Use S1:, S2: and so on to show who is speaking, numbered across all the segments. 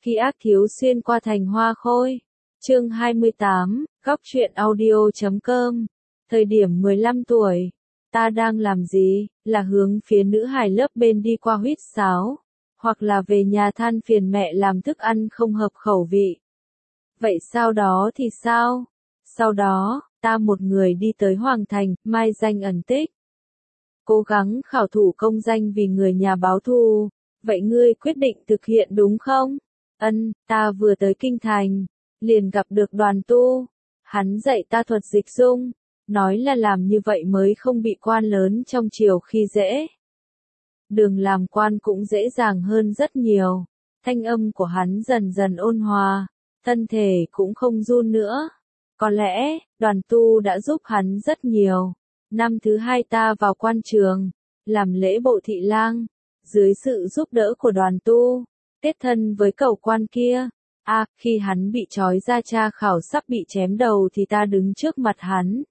S1: Khi ác thiếu xuyên qua thành hoa khôi. Chương 28, góc truyện audio.com. Thời điểm 15 tuổi. Ta đang làm gì? Là hướng phía nữ hài lớp bên đi qua huýt sáo, hoặc là về nhà than phiền mẹ làm thức ăn không hợp khẩu vị. Vậy sau đó thì sao? Sau đó, ta một người đi tới Hoàng Thành, mai danh ẩn tích. Cố gắng khảo thủ công danh vì người nhà báo thù. Vậy ngươi quyết định thực hiện đúng không? Ta vừa tới Kinh Thành, liền gặp được Đoàn Tu. Hắn dạy ta thuật dịch dung, nói là làm như vậy mới không bị quan lớn trong triều khi dễ. Đường làm quan cũng dễ dàng hơn rất nhiều. Thanh âm của hắn dần dần ôn hòa, thân thể cũng không run nữa. Có lẽ, Đoàn Tu đã giúp hắn rất nhiều. Năm thứ 2 ta vào quan trường, làm lễ bộ thị lang, dưới sự giúp đỡ của Đoàn Tu, kết thân với cẩu quan kia. Khi hắn bị trói ra tra khảo sắp bị chém đầu thì ta đứng trước mặt hắn.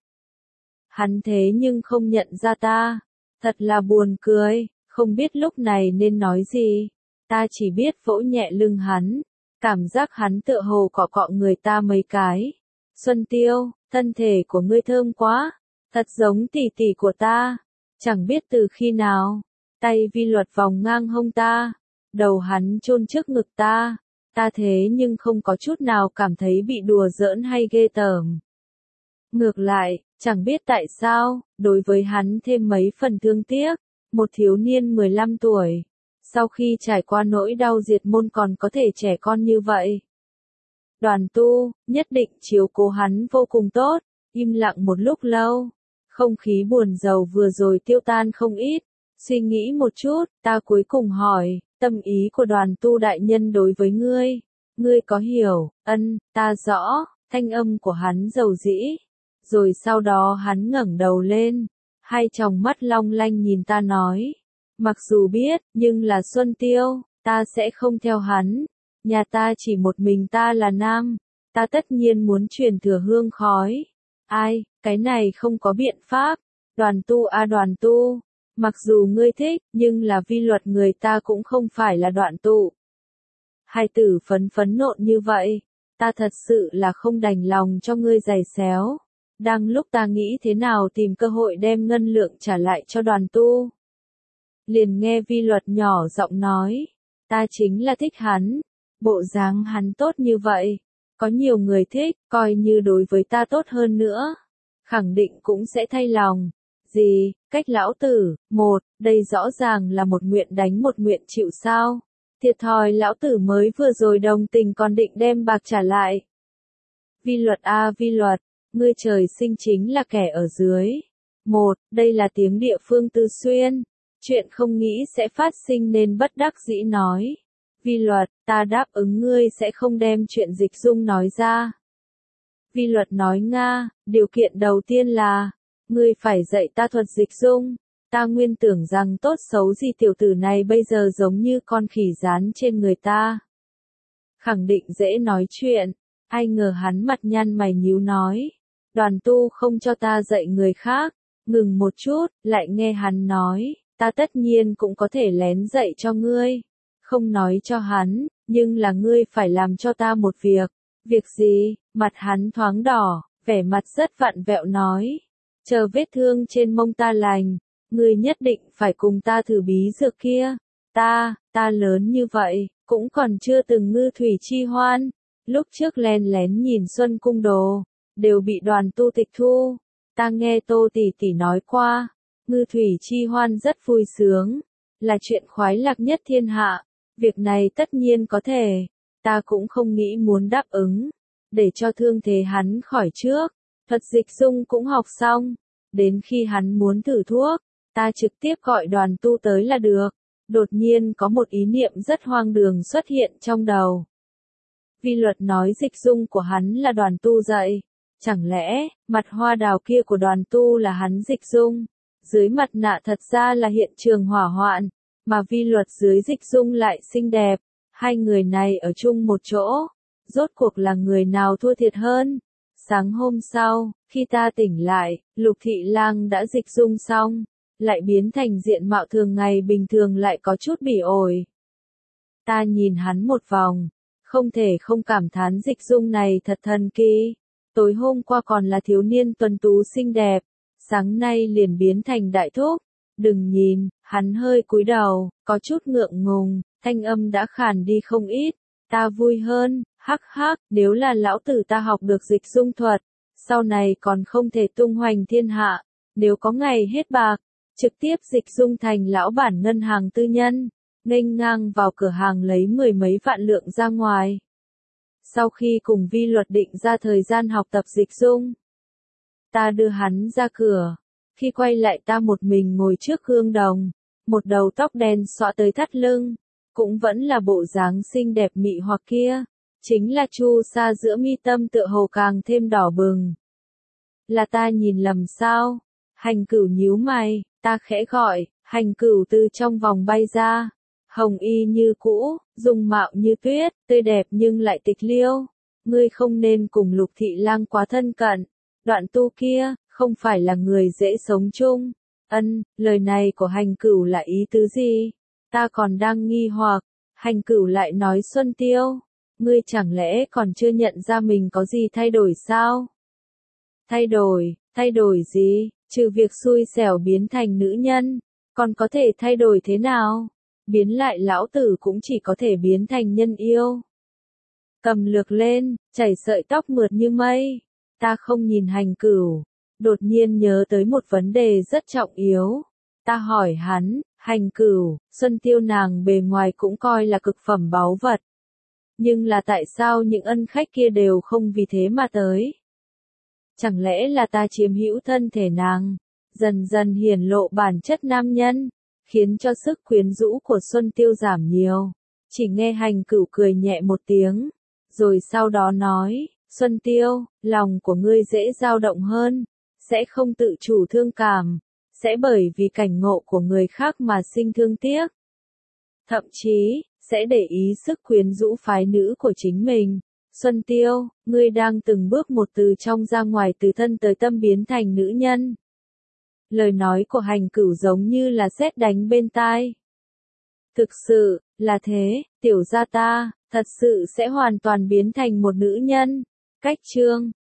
S1: Hắn thế nhưng không nhận ra ta, thật là buồn cười, không biết lúc này nên nói gì. Ta chỉ biết vỗ nhẹ lưng hắn, cảm giác hắn tựa hồ cọ cọ người ta mấy cái. Xuân Tiêu, thân thể của ngươi thơm quá, thật giống tỷ tỷ của ta. Chẳng biết từ khi nào, tay Vi Luật vòng ngang hông ta, đầu hắn chôn trước ngực ta. Ta thế nhưng không có chút nào cảm thấy bị đùa giỡn hay ghê tởm. Ngược lại, chẳng biết tại sao, đối với hắn thêm mấy phần thương tiếc. Một thiếu niên 15 tuổi, sau khi trải qua nỗi đau diệt môn còn có thể trẻ con như vậy. Đoàn Tu, nhất định chiếu cố hắn vô cùng tốt. Im lặng một lúc lâu, không khí buồn rầu vừa rồi tiêu tan không ít. Suy nghĩ một chút, ta cuối cùng hỏi, tâm ý của Đoàn Tu đại nhân đối với ngươi có hiểu? Ta rõ. Thanh âm của hắn dầu dĩ. Rồi sau đó hắn ngẩng đầu lên, hai tròng mắt long lanh nhìn ta nói, mặc dù biết, nhưng là Xuân Tiêu, ta sẽ không theo hắn. Nhà ta chỉ một mình ta là nam, ta tất nhiên muốn truyền thừa hương khói. Cái này không có biện pháp. Đoàn Tu Đoàn Tu, mặc dù ngươi thích, nhưng là Vi Luật người ta cũng không phải là Đoạn Tụ. Hai tử phấn nộn như vậy, ta thật sự là không đành lòng cho ngươi giày xéo. Đang lúc ta nghĩ thế nào tìm cơ hội đem ngân lượng trả lại cho Đoàn Tu, liền nghe Vi Luật nhỏ giọng nói, ta chính là thích hắn, bộ dáng hắn tốt như vậy, có nhiều người thích, coi như đối với ta tốt hơn nữa, khẳng định cũng sẽ thay lòng. Gì, cách lão tử, đây rõ ràng là một nguyện đánh một nguyện chịu sao? Thiệt thòi lão tử mới vừa rồi đồng tình còn định đem bạc trả lại. Vi Luật Vi Luật, ngươi trời sinh chính là kẻ ở dưới. Đây là tiếng địa phương Tư Xuyên. Chuyện không nghĩ sẽ phát sinh nên bất đắc dĩ nói. Vi Luật, ta đáp ứng ngươi sẽ không đem chuyện dịch dung nói ra. Vi Luật nói điều kiện đầu tiên là, ngươi phải dạy ta thuật dịch dung. Ta nguyên tưởng rằng tốt xấu gì tiểu tử này bây giờ giống như con khỉ dán trên người ta. Khẳng định dễ nói chuyện. Ai ngờ hắn mặt nhăn mày nhíu nói, Đoàn Tu không cho ta dạy người khác. Ngừng một chút, lại nghe hắn nói, ta tất nhiên cũng có thể lén dạy cho ngươi. Không nói cho hắn, nhưng là ngươi phải làm cho ta một việc. Việc gì? Mặt hắn thoáng đỏ, vẻ mặt rất vặn vẹo nói, chờ vết thương trên mông ta lành, ngươi nhất định phải cùng ta thử bí dược kia. Ta lớn như vậy, cũng còn chưa từng ngư thủy chi hoan. Lúc trước len lén nhìn Xuân Cung đồ, đều bị Đoàn Tu tịch thu. Ta nghe Tô tỷ tỷ nói qua, ngư thủy chi hoan rất vui sướng, là chuyện khoái lạc nhất thiên hạ. Việc này tất nhiên có thể, ta cũng không nghĩ muốn đáp ứng, để cho thương thế hắn khỏi trước. Thuật dịch dung cũng học xong, đến khi hắn muốn thử thuốc, ta trực tiếp gọi Đoàn Tu tới là được. Đột nhiên có một ý niệm rất hoang đường xuất hiện trong đầu. Vi Luật nói dịch dung của hắn là Đoàn Tu dạy. Chẳng lẽ, mặt hoa đào kia của Đoàn Tu là hắn dịch dung? Dưới mặt nạ thật ra là hiện trường hỏa hoạn, mà Vi Luật dưới dịch dung lại xinh đẹp. Hai người này ở chung một chỗ, rốt cuộc là người nào thua thiệt hơn? Sáng hôm sau, khi ta tỉnh lại, Lục Thị Lang đã dịch dung xong, lại biến thành diện mạo thường ngày bình thường lại có chút bỉ ổi. Ta nhìn hắn một vòng, không thể không cảm thán Dịch Dung này thật thần kỳ. Tối hôm qua còn là thiếu niên tuấn tú xinh đẹp, sáng nay liền biến thành đại thúc. Đừng nhìn, hắn hơi cúi đầu, có chút ngượng ngùng, thanh âm đã khàn đi không ít. Ta vui hơn, hắc hắc, nếu là lão tử ta học được dịch dung thuật, sau này còn không thể tung hoành thiên hạ, nếu có ngày hết bạc, trực tiếp dịch dung thành lão bản ngân hàng tư nhân, nghênh ngang vào cửa hàng lấy 10 mấy vạn lượng ra ngoài. Sau khi cùng Vi Luật định ra thời gian học tập dịch dung, ta đưa hắn ra cửa. Khi quay lại ta một mình ngồi trước gương đồng, một đầu tóc đen xõa tới thắt lưng, cũng vẫn là bộ dáng xinh đẹp mị hoặc kia, chính là chu sa giữa mi tâm tựa hồ càng thêm đỏ bừng. Là ta nhìn lầm sao? Hành Cửu nhíu mày, ta khẽ gọi, Hành Cửu từ trong vòng bay ra, hồng y như cũ, dung mạo như tuyết, tươi đẹp nhưng lại tịch liêu. Ngươi không nên cùng Lục Thị Lang quá thân cận, Đoạn Tu kia không phải là người dễ sống chung. Lời này của Hành Cửu là ý tứ gì? Ta còn đang nghi hoặc. Hành Cửu lại nói Xuân Tiêu, ngươi chẳng lẽ còn chưa nhận ra mình có gì thay đổi sao? Thay đổi gì? Trừ việc xui xẻo biến thành nữ nhân, còn có thể thay đổi thế nào? Biến lại lão tử cũng chỉ có thể biến thành nhân yêu. Cầm lược lên, chảy sợi tóc mượt như mây. Ta không nhìn Hành Cửu, đột nhiên nhớ tới một vấn đề rất trọng yếu. Ta hỏi hắn, Hành Cửu, Xuân Tiêu nàng bề ngoài cũng coi là cực phẩm báu vật. Nhưng là tại sao những ân khách kia đều không vì thế mà tới? Chẳng lẽ là ta chiếm hữu thân thể nàng, dần dần hiển lộ bản chất nam nhân, khiến cho sức quyến rũ của Xuân Tiêu giảm nhiều? Chỉ nghe Hành Cửu cười nhẹ một tiếng, rồi sau đó nói, Xuân Tiêu, lòng của ngươi dễ dao động hơn, sẽ không tự chủ thương cảm, sẽ bởi vì cảnh ngộ của người khác mà sinh thương tiếc. Thậm chí, sẽ để ý sức quyến rũ phái nữ của chính mình. Xuân Tiêu, ngươi đang từng bước một từ trong ra ngoài, từ thân tới tâm biến thành nữ nhân. Lời nói của Hành Cửu giống như là sét đánh bên tai. Thực sự, là thế, tiểu gia ta, thật sự sẽ hoàn toàn biến thành một nữ nhân. Cách chương